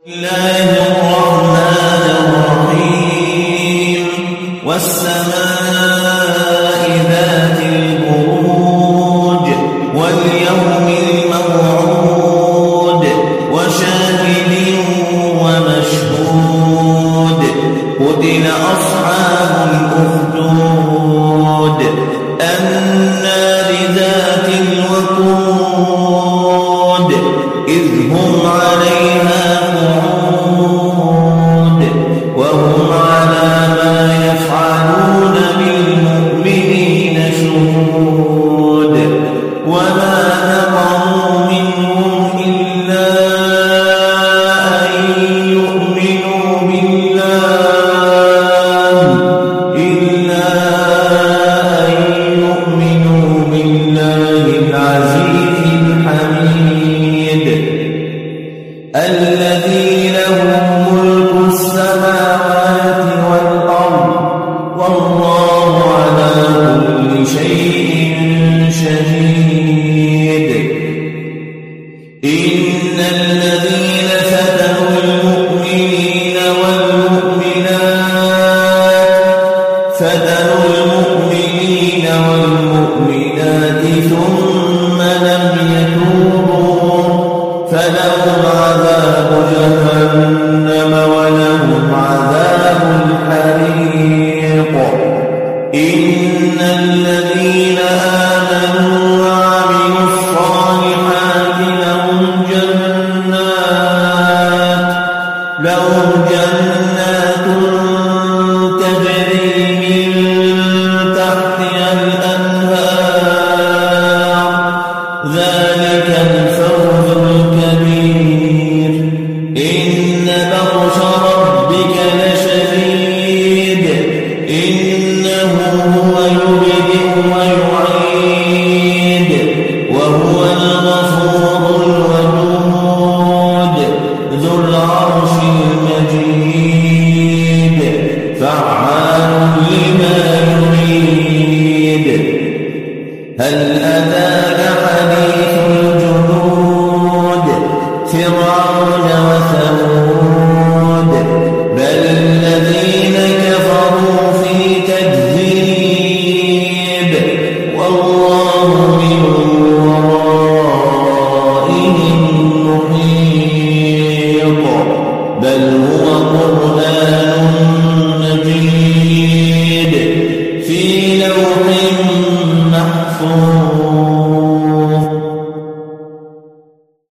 الله الرحمن الرحيم والسماء ذات البروج واليوم الموعود وشاهد ومشهود قتل أصحاب الأخدود النار ذات الوقود إذ هم عليها قعود وهم على ما يفعلون بالمؤمنين شهود وما نقموا منهم إلا أن يؤمنوا بالله العزيز الحميد الذي له ملك السماوات والأرض والله على كل شيء شهيد إن الذين فتنوا المؤمنين والمؤمنات ثم لم يتوبوا فلهم عذاب جهنم ولهم عذاب الحريق إن الذين آمنوا وعملوا الصالحات لهم جنات تجري من تحتها الأنهار ذلك الفوز الكبير إن بطش ربك لشديد إنه هو يبدئ ويعيد وهو الغفور الودود ذو العرش المجيد فعال لما يريد هل أتاك حديث الجنود فرعون وثمود